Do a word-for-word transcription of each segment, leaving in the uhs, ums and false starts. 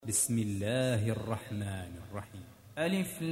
بسم الله الرحمن الرحيم. ألف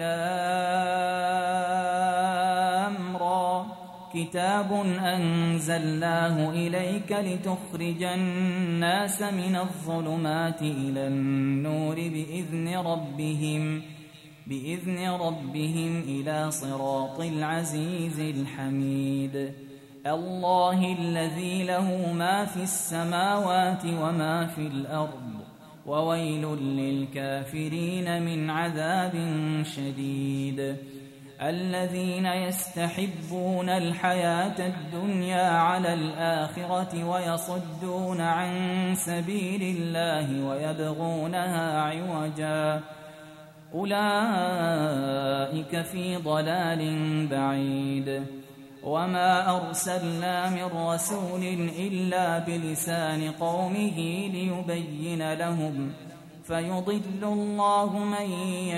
لام را كتاب أنزلناه إليك لتخرج الناس من الظلمات إلى النور بإذن ربهم بإذن ربهم إلى صراط العزيز الحميد. الله الذي له ما في السماوات وما في الأرض وويل للكافرين من عذاب شديد. الذين يستحبون الحياة الدنيا على الآخرة ويصدون عن سبيل الله ويبغونها عوجا أولئك في ضلال بعيد. وما أرسلنا من رسول إلا بلسان قومه ليبين لهم فيضل الله من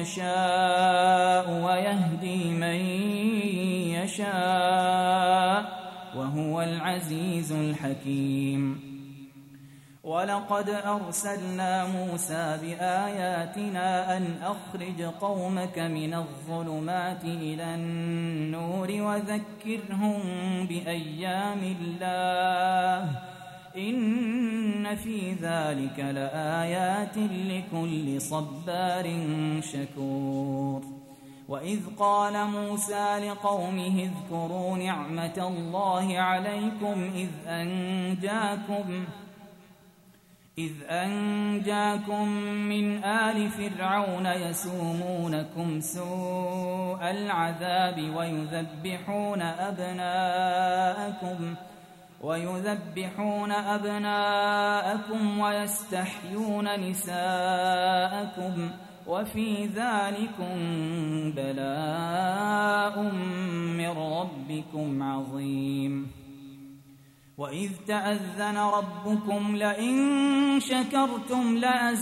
يشاء ويهدي من يشاء وهو العزيز الحكيم. ولقد أرسلنا موسى بآياتنا أن أخرج قومك من الظلمات إلى النور وذكرهم بأيام الله إن في ذلك لآيات لكل صبار شكور. وإذ قال موسى لقومه اذكروا نعمة الله عليكم إذ أنجاكم إذ أنجاكم من آل فرعون يسومونكم سوء العذاب ويذبحون أبناءكم ويذبحون أبناءكم ويستحيون نساءكم وفي ذلكم بلاء من ربكم عظيم. وإذ تأذن ربكم لئن شكرتم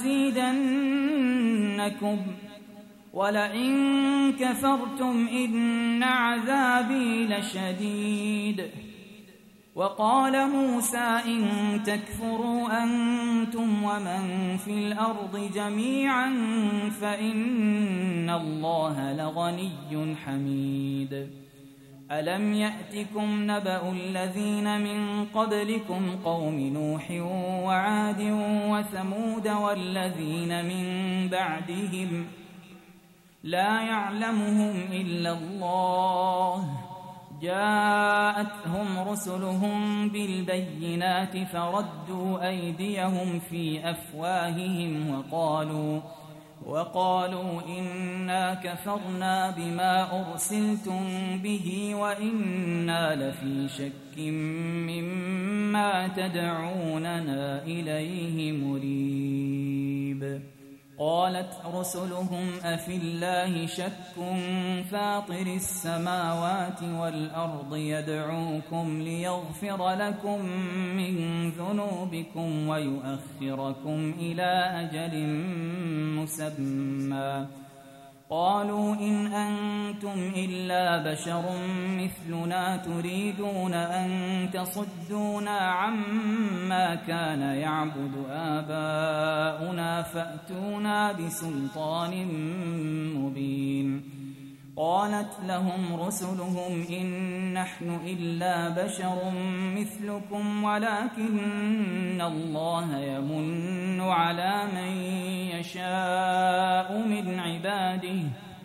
لأزيدنكم ولئن كفرتم إن عذابي لشديد. وقال موسى إن تكفروا أنتم ومن في الأرض جميعا فإن الله لغني حميد. ألم يأتكم نبأ الذين من قبلكم قوم نوح وعاد وثمود والذين من بعدهم لا يعلمهم إلا الله جاءتهم رسلهم بالبينات فردوا أيديهم في أفواههم وقالوا وقالوا إنا كفرنا بما أرسلتم به وإنا لفي شك مما تدعوننا إليه مريب. قالت رسلهم أفي الله شك فاطر السماوات والأرض يدعوكم ليغفر لكم من ذنوبكم ويؤخركم إلى أجل مسمى. قالوا إن أنتم إلا بشر مثلنا تريدون أن تصدونا عما كان يعبد آباؤنا فأتونا بسلطان مبين. قالت لهم رسلهم إن نحن إلا بشر مثلكم ولكن الله يمن على من يشاء من عباده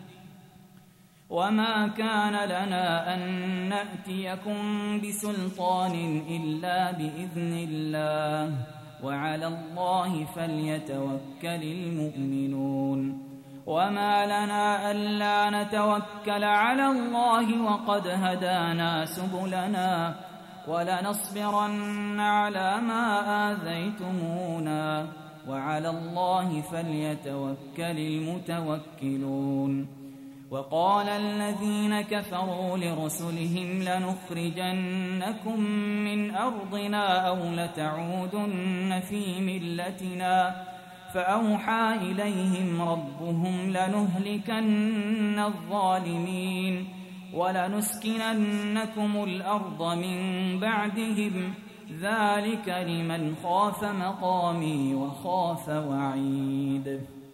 وما كان لنا أن نأتيكم بسلطان إلا بإذن الله وعلى الله فليتوكل المؤمنون. وما لنا ألا نتوكل على الله وقد هدانا سبلنا ولنصبرن على ما آذيتمونا وعلى الله فليتوكل المتوكلون. وقال الذين كفروا لرسلهم لنخرجنكم من أرضنا أو لتعودن في ملتنا فأوحى إليهم ربهم لنهلكن الظالمين ولنسكننكم الأرض من بعدهم ذلك لمن خاف مقامي وخاف وعيد.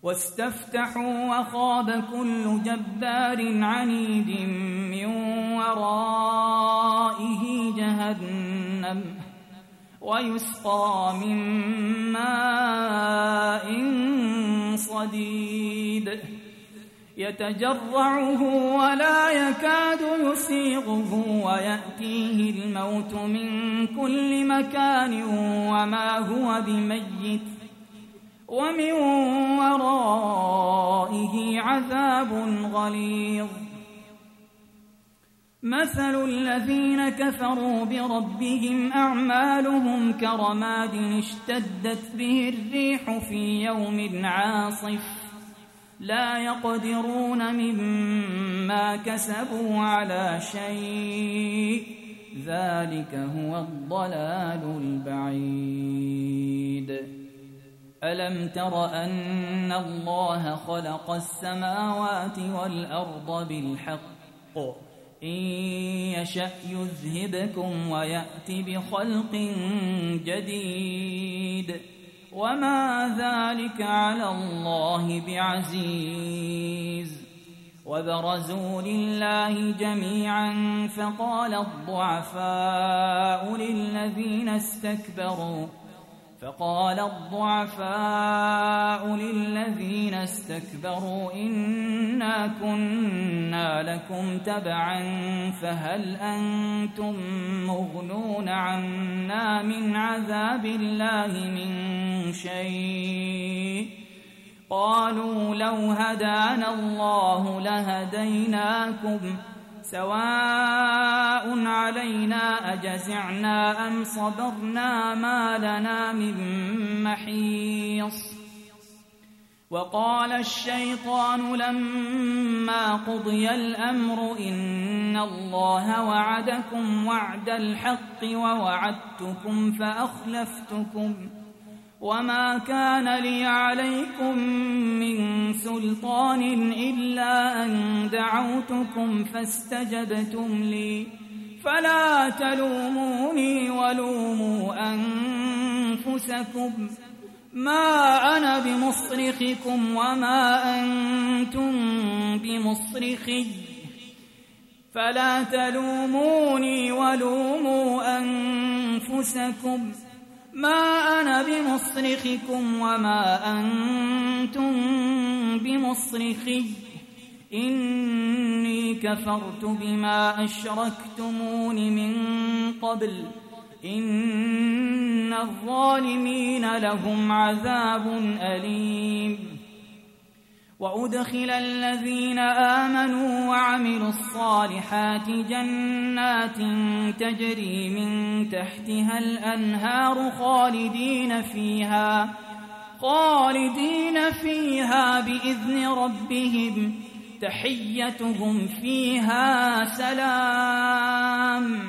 واستفتحوا وخاب كل جبار عنيد من ورائه جهنم ويسقى من ماء صديد يتجرعه ولا يكاد يسيغه ويأتيه الموت من كل مكان وما هو بميت ومن ورائه عذاب غليظ مثل الذين كفروا بربهم أعمالهم كرماد اشتدت به الريح في يوم عاصف لا يقدرون مما كسبوا على شيء ذلك هو الضلال البعيد ألم تر أن الله خلق السماوات والأرض بالحق إن يشأ يذهبكم ويأت بخلق جديد وما ذلك على الله بعزيز وبرزوا لله جميعا فقال الضعفاء للذين استكبروا فقال الضعفاء للذين استكبروا إنا كنا لكم تبعا فهل أنتم مغنون عنا من عذاب الله من شيء قالوا لو هدانا الله لهديناكم سواء علينا أجزعنا أم صبرنا ما لنا من محيص وقال الشيطان لما قضي الأمر إن الله وعدكم وعد الحق ووعدتكم فأخلفتكم وما كان لي عليكم من سلطان إلا أن دعوتكم فاستجبتم لي فلا تلوموني ولوموا أنفسكم ما أنا بمصرخكم وما أنتم بمصرخي فلا تلوموني ولوموا أنفسكم ما أنا بمصرخكم وما أنتم بمصرخي إني كفرت بما أشركتمون من قبل إن الظالمين لهم عذاب أليم وأدخل الذين آمنوا وعملوا الصالحات جنات تجري من تحتها الأنهار خالدين فيها خالدين فيها بإذن ربهم تحيتهم فيها سلام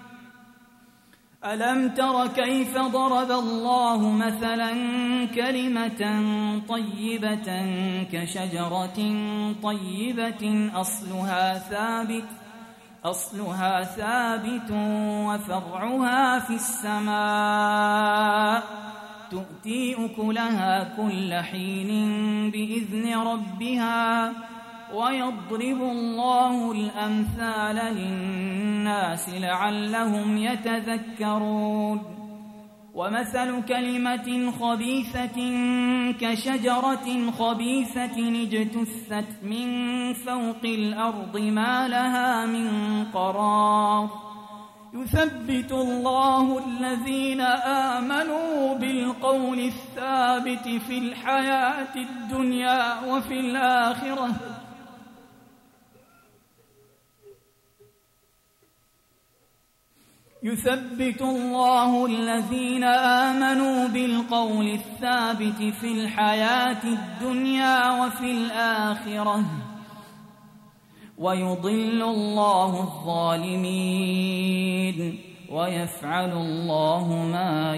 ألم تر كيف ضرب الله مثلا كلمة طيبة كشجرة طيبة أصلها ثابت أصلها ثابت وفرعها في السماء تؤتي أكلها كل حين بإذن ربها ويضرب الله الأمثال للناس لعلهم يتذكرون ومثل كلمة خبيثة كشجرة خبيثة اجتثت من فوق الأرض ما لها من قرار يثبت الله الذين آمنوا بالقول الثابت في الحياة الدنيا وفي الآخرة يثبت الله الذين آمنوا بالقول الثابت في الحياة الدنيا وفي الآخرة ويضل الله الظالمين ويفعل الله ما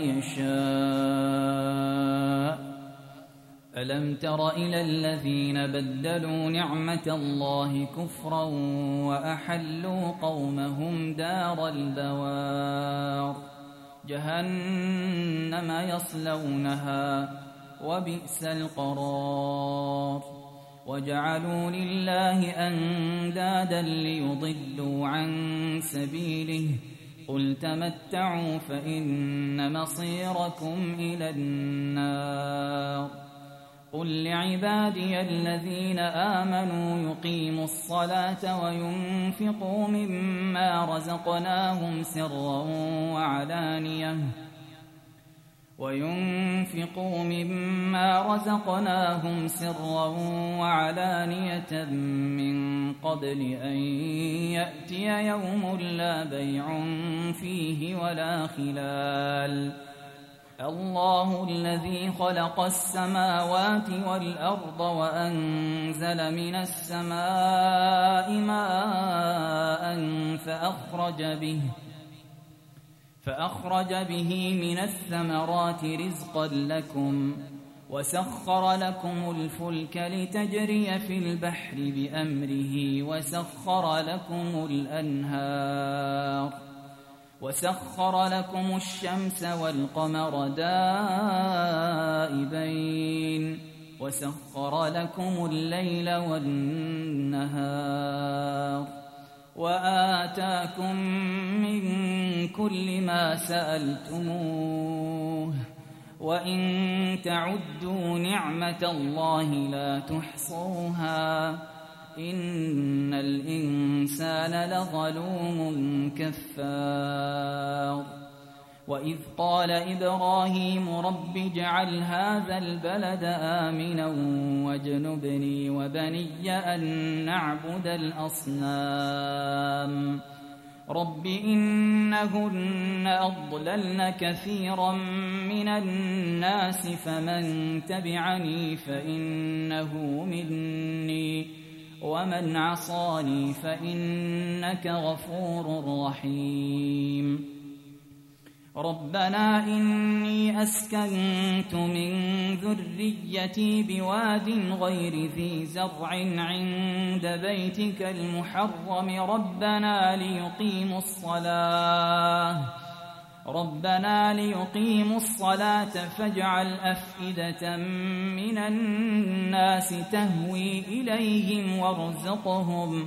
يشاء ألم تر إلى الذين بدلوا نعمة الله كفرا وأحلوا قومهم دار البوار جهنم يصلونها وبئس القرار. وجعلوا لله أندادا ليضلوا عن سبيله قل تمتعوا فإن مصيركم إلى النار. قل لعبادي الذين آمنوا يقيموا الصلاة وينفقوا مما رزقناهم سرا وعلانية وينفقوا مما رزقناهم سرا وعلانية من قبل أن يأتي يوم لا بيع فيه ولا خلال. الله الذي خلق السماوات والأرض وأنزل من السماء ماء فأخرج به فأخرج به من الثمرات رزقا لكم وسخر لكم الفلك لتجري في البحر بأمره وسخر لكم الأنهار وسخر لكم الشمس والقمر دائبين وسخر لكم الليل والنهار وآتاكم من كل ما سألتموه وإن تعدوا نعمة الله لا تحصوها إن الإنسان لظلوم كفار. وإذ قال إبراهيم رب اجعل هذا البلد آمنا واجنبني وبني أن نعبد الأصنام رب إنهن أضللن كثيرا من الناس فمن تبعني فإنه مني ومن عصاني فإنك غفور رحيم. ربنا إني أسكنت من ذريتي بواد غير ذي زرع عند بيتك المحرم ربنا ليقيموا الصلاة ربنا ليقيموا الصلاة فاجعل أفئدة من الناس تهوي إليهم وارزقهم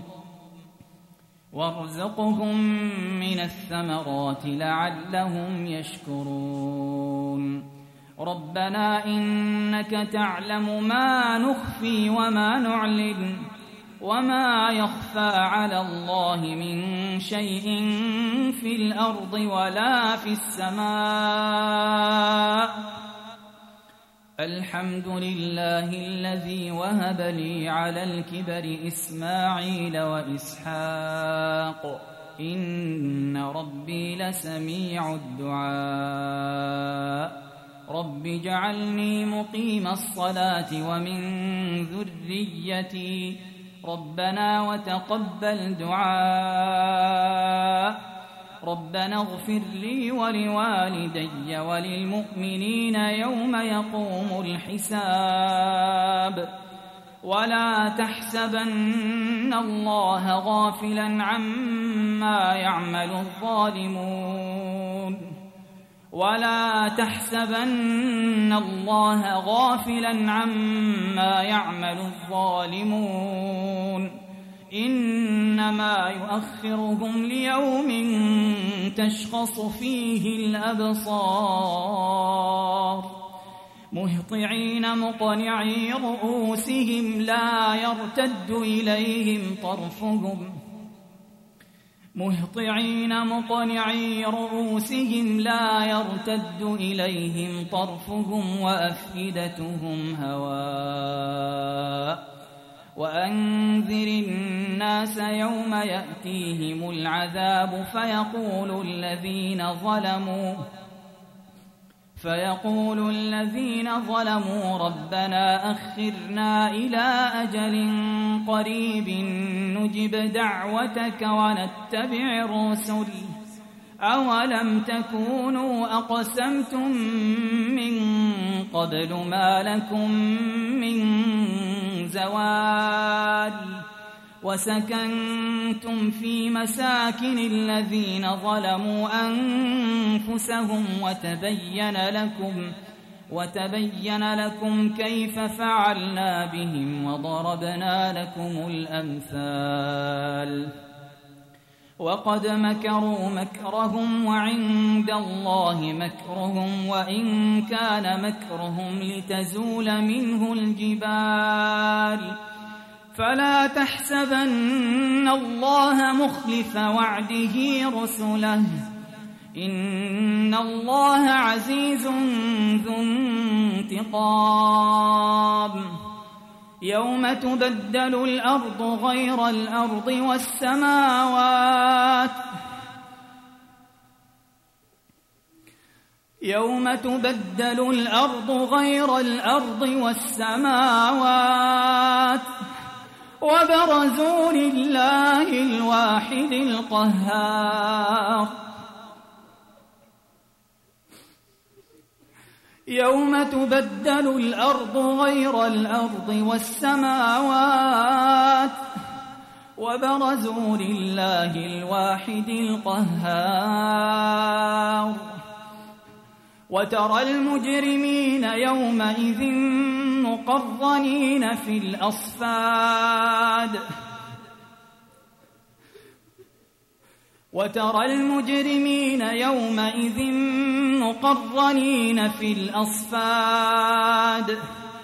وارزقهم من الثمرات لعلهم يشكرون. ربنا إنك تعلم ما نخفي وما نعلن وما يخفى على الله من شيء في الأرض ولا في السماء. الحمد لله الذي وهب لي على الكبر إسماعيل وإسحاق إن ربي لسميع الدعاء. رب اجعلني مقيم الصلاة ومن ذريتي ربنا وتقبل دعاء. ربنا اغفر لي ولوالدي وللمؤمنين يوم يقوم الحساب. ولا تحسبن الله غافلا عما يعمل الظالمون ولا تحسبن الله غافلا عما يعمل الظالمون إنما يؤخرهم ليوم تشخص فيه الأبصار مهطعين مقنعي رؤوسهم لا يرتد إليهم طرفهم مهطعين مقنعي رؤوسهم لا يرتد إليهم طرفهم وأفئدتهم هواء. وأنذر الناس يوم يأتيهم العذاب فيقول الذين ظلموا فيقول الذين ظلموا ربنا أخرنا إلى أجل قريب نجب دعوتك ونتبع الرسل أولم تكونوا أقسمتم من قبل ما لكم من زوال وسكنتم في مساكن الذين ظلموا أنفسهم وتبين لكم وتبين لكم كيف فعلنا بهم وضربنا لكم الأمثال وقد مكروا مكرهم وعند الله مكرهم وإن كان مكرهم لتزول منه الجبال فلا تحسبن الله مخلف وعده رسله إن الله عزيز ذو انتقام يوم تبدل الأرض غير الأرض والسماوات يوم تبدل الأرض غير الأرض والسماوات وبرزوا لله الواحد القهار يوم تبدل الأرض غير الأرض والسماوات وبرزوا لله الواحد القهار وترى المجرمين يومئذ مقرنين في الأصفاد وترى المجرمين يومئذ مقرنين في الأصفاد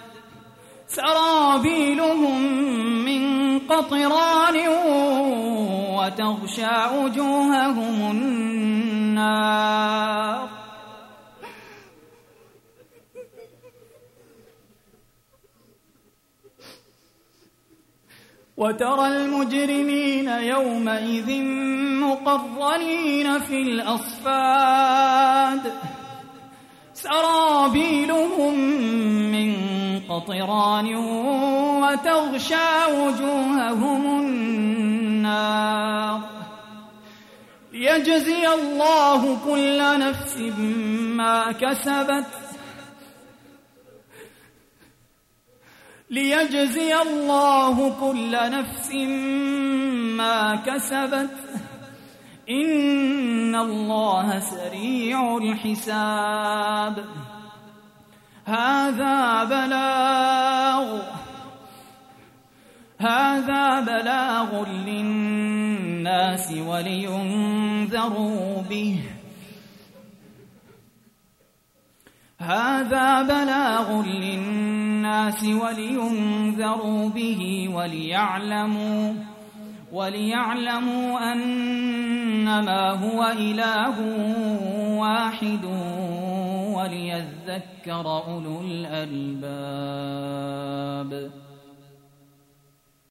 سرابيلهم من قطران وتغشى وجوههم النار وترى المجرمين يومئذ مقرنين في الأصفاد سرابيلهم من قطران وتغشى وجوههم النار ليجزي الله كل نفس ما كسبت ليجزي الله كل نفس ما كسبت إن الله سريع الحساب هذا بلاغ هذا بلاغ للناس ولينذروا به هذا بلاغ للناس ولينذروا به وليعلموا وليعلموا أنما هو إله واحد وليذكر أولو الألباب.